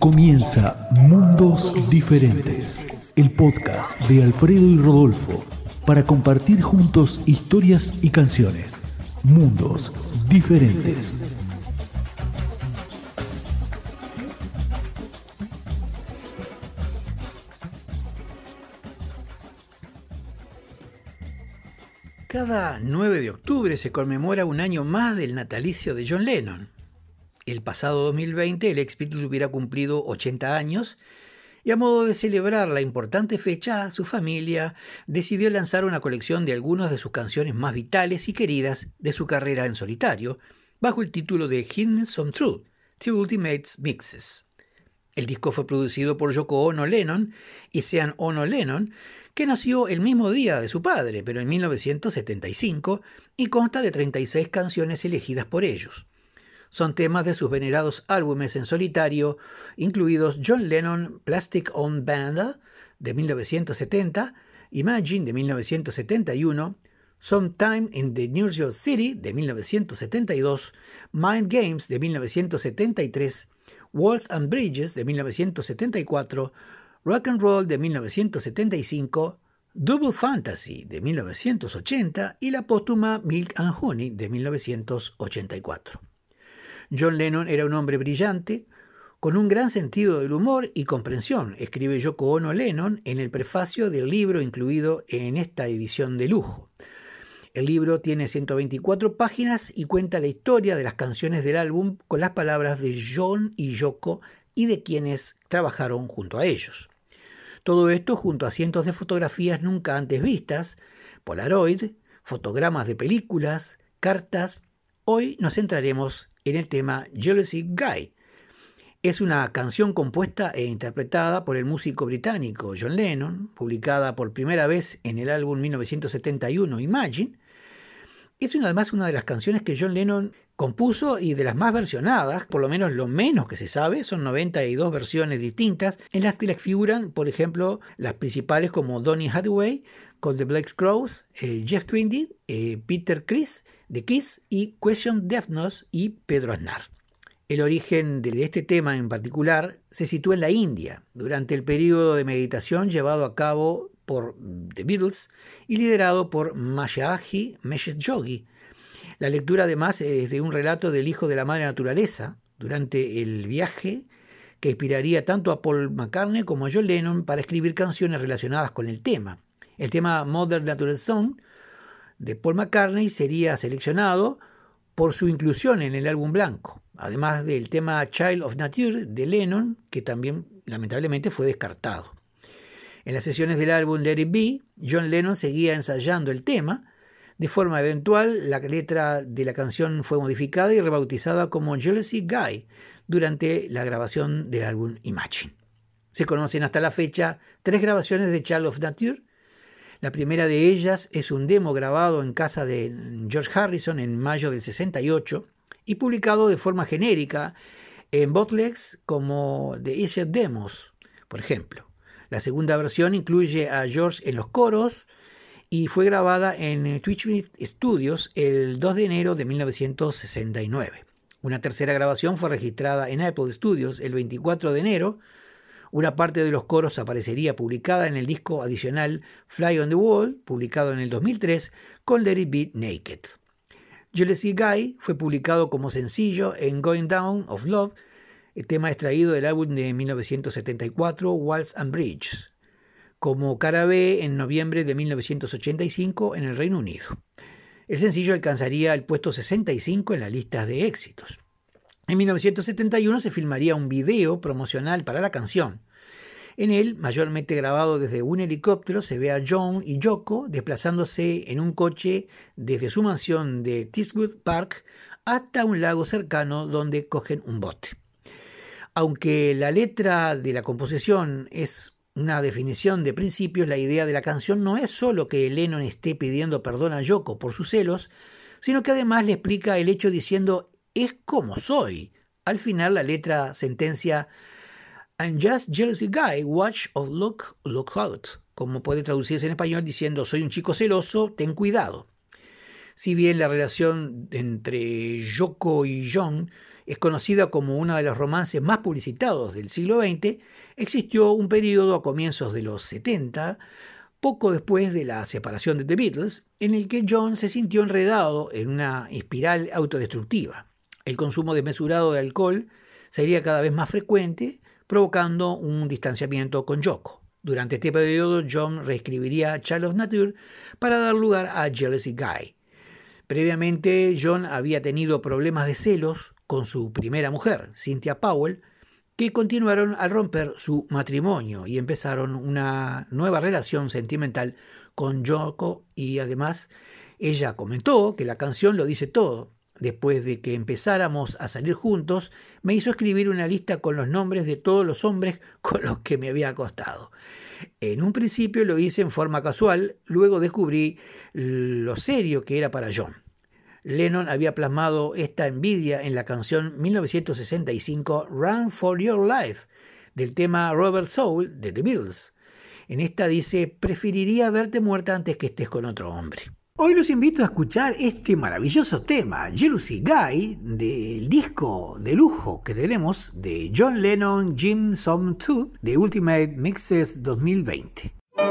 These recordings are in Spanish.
Comienza Mundos Diferentes, el podcast de Alfredo y Rodolfo, para compartir juntos historias y canciones. Mundos Diferentes. Cada 9 de octubre se conmemora un año más del natalicio de John Lennon. El pasado 2020 el ex Beatle hubiera cumplido 80 años y a modo de celebrar la importante fecha, su familia decidió lanzar una colección de algunas de sus canciones más vitales y queridas de su carrera en solitario, bajo el título de Hymns Some Truth, The Ultimate Mixes. El disco fue producido por Yoko Ono Lennon y Sean Ono Lennon, que nació el mismo día de su padre, pero en 1975, y consta de 36 canciones elegidas por ellos. Son temas de sus venerados álbumes en solitario, incluidos John Lennon Plastic Ono Band de 1970, Imagine de 1971, Sometime in the New York City de 1972, Mind Games de 1973, Walls and Bridges de 1974, Rock and Roll de 1975, Double Fantasy de 1980 y la póstuma Milk and Honey de 1984. John Lennon era un hombre brillante, con un gran sentido del humor y comprensión, escribe Yoko Ono Lennon en el prefacio del libro incluido en esta edición de lujo. El libro tiene 124 páginas y cuenta la historia de las canciones del álbum con las palabras de John y Yoko y de quienes trabajaron junto a ellos. Todo esto junto a cientos de fotografías nunca antes vistas, Polaroid, fotogramas de películas, cartas. Hoy nos centraremos en el tema Jealousy Guy. Es una canción compuesta e interpretada por el músico británico John Lennon, publicada por primera vez en el álbum 1971 Imagine. Es además una de las canciones que John Lennon compuso y de las más versionadas, por lo menos que se sabe, son 92 versiones distintas, en las que figuran, por ejemplo, las principales como Donny Hathaway, con The Black Crowes, Jeff Tweedy, Peter Criss, The Kiss y Question Deafness y Pedro Aznar. El origen de este tema en particular se sitúa en la India, durante el periodo de meditación llevado a cabo por The Beatles y liderado por Maharishi Mahesh Yogi. La lectura además es de un relato del hijo de la madre naturaleza durante el viaje que inspiraría tanto a Paul McCartney como a John Lennon para escribir canciones relacionadas con el tema. El tema Mother Natural Song de Paul McCartney sería seleccionado por su inclusión en el álbum blanco, además del tema Child of Nature de Lennon, que también lamentablemente fue descartado. En las sesiones del álbum Let It Be, John Lennon seguía ensayando el tema. De forma eventual, la letra de la canción fue modificada y rebautizada como Jealousy Guy durante la grabación del álbum Imagine. Se conocen hasta la fecha 3 grabaciones de Child of Nature. La primera de ellas es un demo grabado en casa de George Harrison en mayo del 68 y publicado de forma genérica en bootlegs como The Easier Demos, por ejemplo. La segunda versión incluye a George en los coros y fue grabada en Twitchbit Studios el 2 de enero de 1969. Una tercera grabación fue registrada en Apple Studios el 24 de enero. Una parte de los coros aparecería publicada en el disco adicional Fly on the Wall, publicado en el 2003, con Let It Be Naked. Jealousy Guy fue publicado como sencillo en Going Down of Love, el tema extraído del álbum de 1974 Walls and Bridges, como cara B en noviembre de 1985 en el Reino Unido. El sencillo alcanzaría el puesto 65 en las listas de éxitos. En 1971 se filmaría un video promocional para la canción. En él, mayormente grabado desde un helicóptero, se ve a John y Yoko desplazándose en un coche desde su mansión de Tiswood Park hasta un lago cercano donde cogen un bote. Aunque la letra de la composición es una definición de principios, la idea de la canción no es solo que Lennon esté pidiendo perdón a Yoko por sus celos, sino que además le explica el hecho diciendo «es como soy». Al final la letra sentencia «I'm just jealousy guy, watch or look out», como puede traducirse en español diciendo «soy un chico celoso, ten cuidado». Si bien la relación entre Yoko y John es conocida como uno de los romances más publicitados del siglo XX, existió un periodo a comienzos de los 70, poco después de la separación de The Beatles, en el que John se sintió enredado en una espiral autodestructiva. El consumo desmesurado de alcohol sería cada vez más frecuente, provocando un distanciamiento con Yoko. Durante este periodo, John reescribiría Child of Nature para dar lugar a Jealousy Guy. Previamente, John había tenido problemas de celos con su primera mujer, Cynthia Powell, que continuaron al romper su matrimonio y empezaron una nueva relación sentimental con Yoko, y además ella comentó que la canción lo dice todo. Después de que empezáramos a salir juntos, me hizo escribir una lista con los nombres de todos los hombres con los que me había acostado. En un principio lo hice en forma casual, luego descubrí lo serio que era para John. Lennon había plasmado esta envidia en la canción 1965 Run for Your Life, del tema Rubber Soul de The Beatles. En esta dice: preferiría verte muerta antes que estés con otro hombre. Hoy los invito a escuchar este maravilloso tema, Jealousy Guy, del disco de lujo que tenemos de John Lennon, Jim Som 2, de Ultimate Mixes 2020.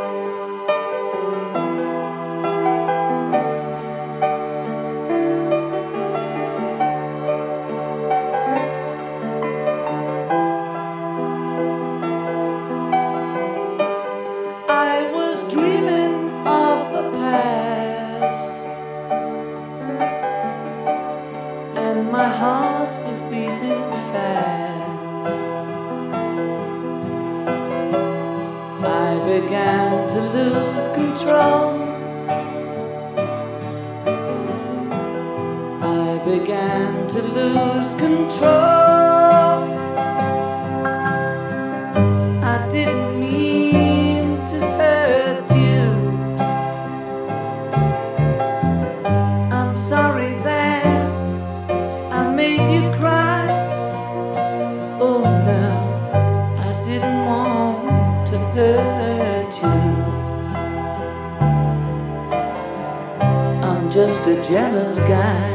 Just a jealous guy.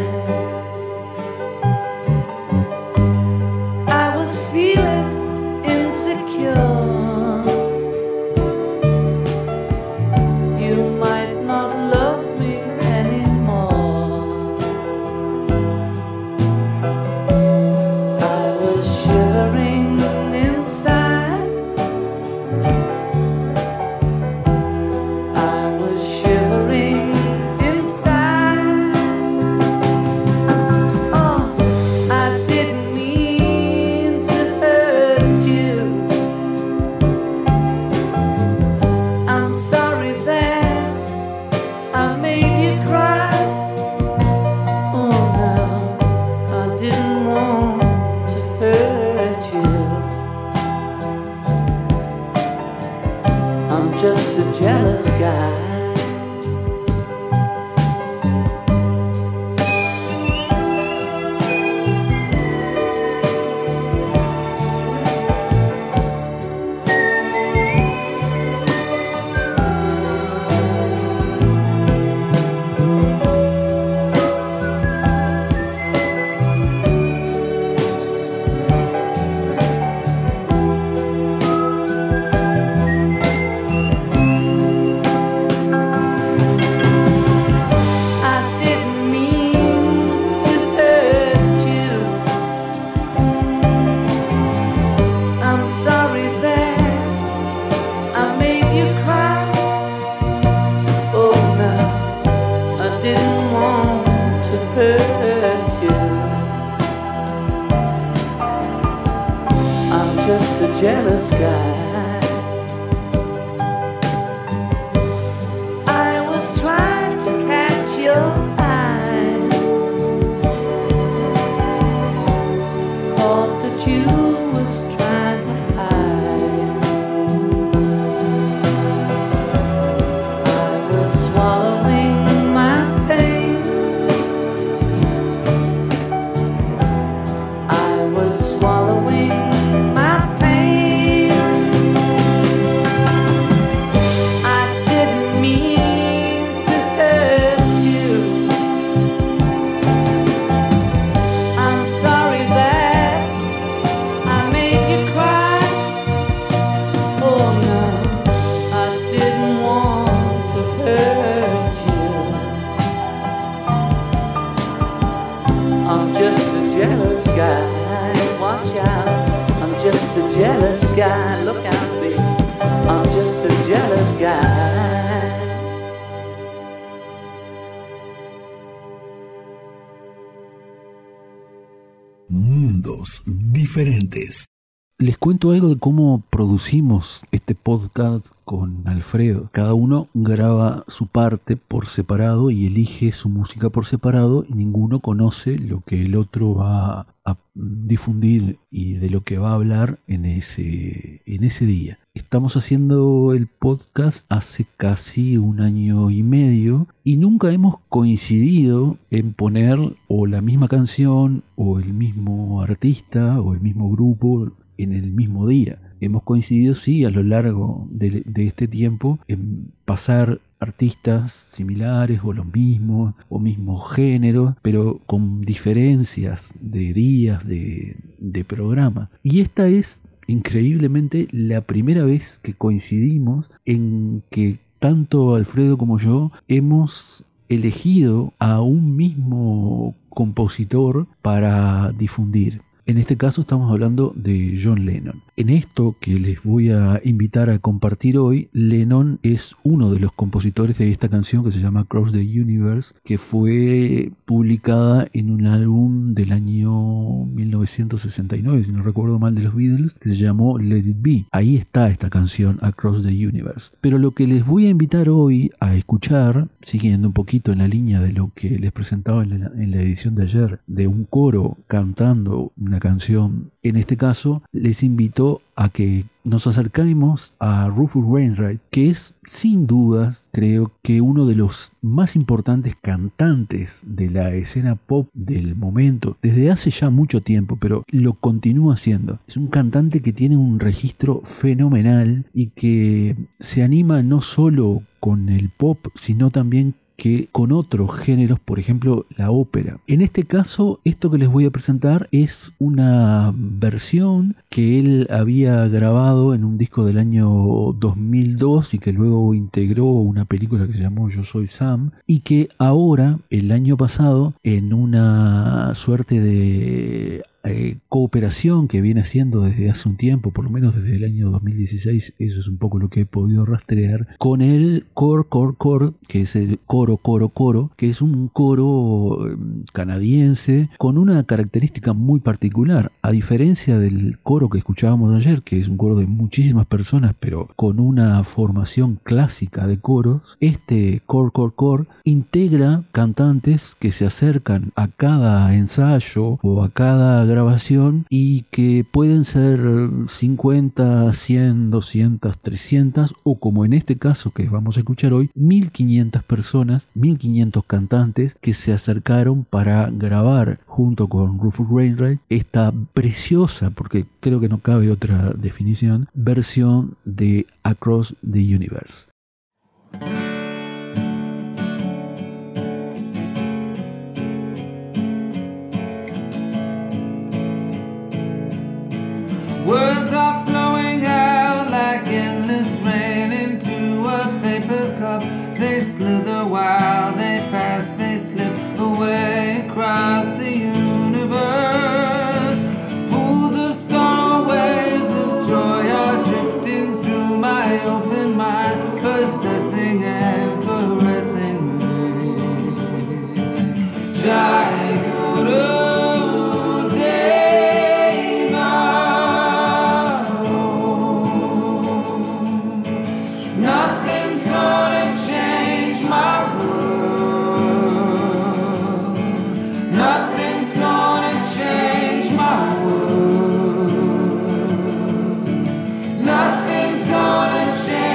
I was feeling insecure. You might not love me anymore. I was shivering inside. I was shivering. Just a jealous guy. Just a jealous guy. I was trying to catch your eyes. Thought that you was trying to hide. I was swallowing my pain. I was swallowing my pain. guy, look out, baby, I'm just a jealous guy. Mundos diferentes. Les cuento algo de cómo producimos este podcast con Alfredo. Cada uno graba su parte por separado y elige su música por separado y ninguno conoce lo que el otro va a difundir y de lo que va a hablar en ese día. Estamos haciendo el podcast hace casi 1 año y medio y nunca hemos coincidido en poner o la misma canción o el mismo artista o el mismo grupo en el mismo día. Hemos coincidido, sí, a lo largo de este tiempo en pasar artistas similares o los mismos o mismos géneros, pero con diferencias de días de programa. Y esta es increíblemente la primera vez que coincidimos en que tanto Alfredo como yo hemos elegido a un mismo compositor para difundir. En este caso estamos hablando de John Lennon. En esto que les voy a invitar a compartir hoy, Lennon es uno de los compositores de esta canción que se llama Across the Universe, que fue publicada en un álbum del año 1969, si no recuerdo mal, de los Beatles, que se llamó Let It Be. Ahí está esta canción, Across the Universe. Pero lo que les voy a invitar hoy a escuchar, siguiendo un poquito en la línea de lo que les presentaba en la edición de ayer, de un coro cantando una canción, en este caso les invito a que nos acerquemos a Rufus Wainwright, que es sin dudas, creo que uno de los más importantes cantantes de la escena pop del momento, desde hace ya mucho tiempo, pero lo continúa haciendo. Es un cantante que tiene un registro fenomenal y que se anima no solo con el pop, sino también que con otros géneros, por ejemplo la ópera. En este caso, esto que les voy a presentar es una versión que él había grabado en un disco del año 2002 y que luego integró una película que se llamó Yo Soy Sam, y que ahora, el año pasado, en una suerte de cooperación que viene haciendo desde hace un tiempo, por lo menos desde el año 2016, eso es un poco lo que he podido rastrear, con el Core, que es el coro, que es un coro canadiense con una característica muy particular. A diferencia del coro que escuchábamos ayer, que es un coro de muchísimas personas, pero con una formación clásica de coros, este Core integra cantantes que se acercan a cada ensayo o a cada grabación y que pueden ser 50, 100, 200, 300 o, como en este caso que vamos a escuchar hoy, 1500 personas, 1500 cantantes que se acercaron para grabar junto con Rufus Wainwright esta preciosa, porque creo que no cabe otra definición, versión de Across the Universe. Words are flowing out like endless rain into a paper cup. They slither while they pass, they slip away across the universe. Pools of sorrow, waves of joy are drifting through my open mind, possessing and caressing me. Jai Guru. Nothing's gonna change.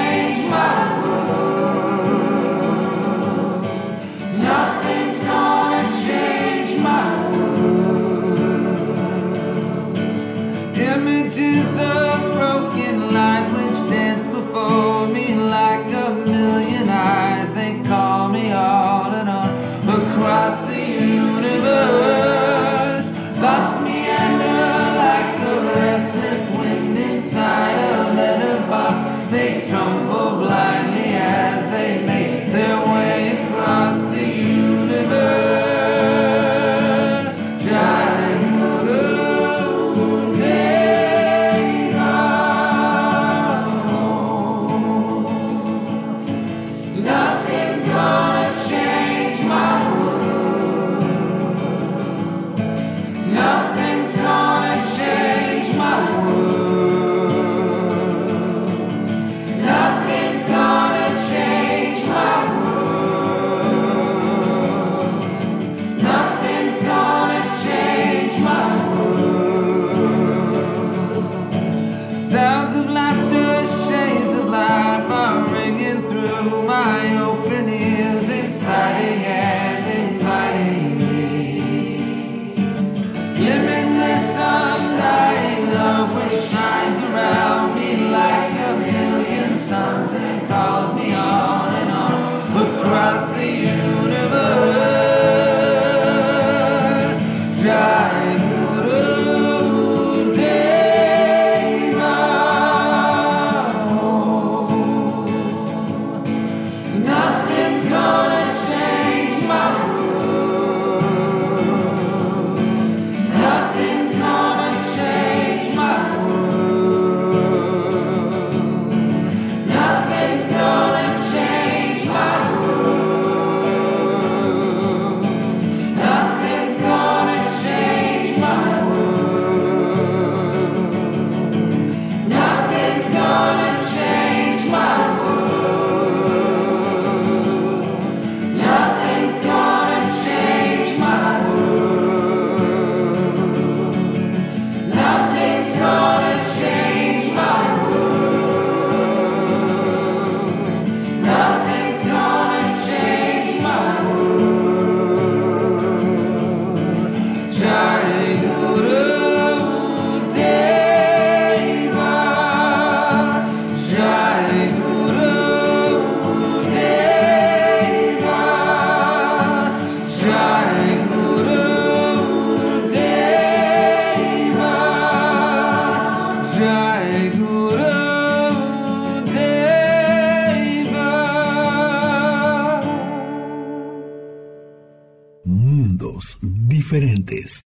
diferentes.